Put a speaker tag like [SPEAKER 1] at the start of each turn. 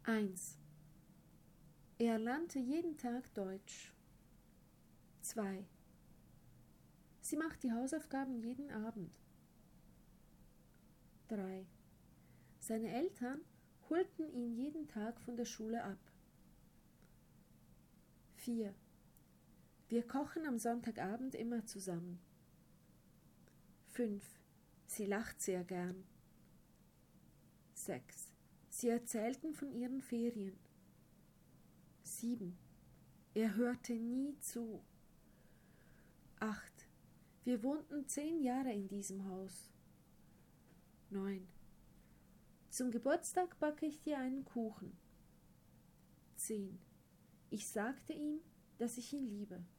[SPEAKER 1] 1. Er lernte jeden Tag Deutsch. 2. Sie macht die Hausaufgaben jeden Abend. 3. Seine Eltern holten ihn jeden Tag von der Schule ab. 4. Wir kochen am Sonntagabend immer zusammen. 5. Sie lacht sehr gern. 6. Sie erzählten von ihren Ferien. 7. Er hörte nie zu. 8. Wir wohnten 10 Jahre in diesem Haus. 9. Zum Geburtstag backe ich dir einen Kuchen. 10. Ich sagte ihm, dass ich ihn liebe.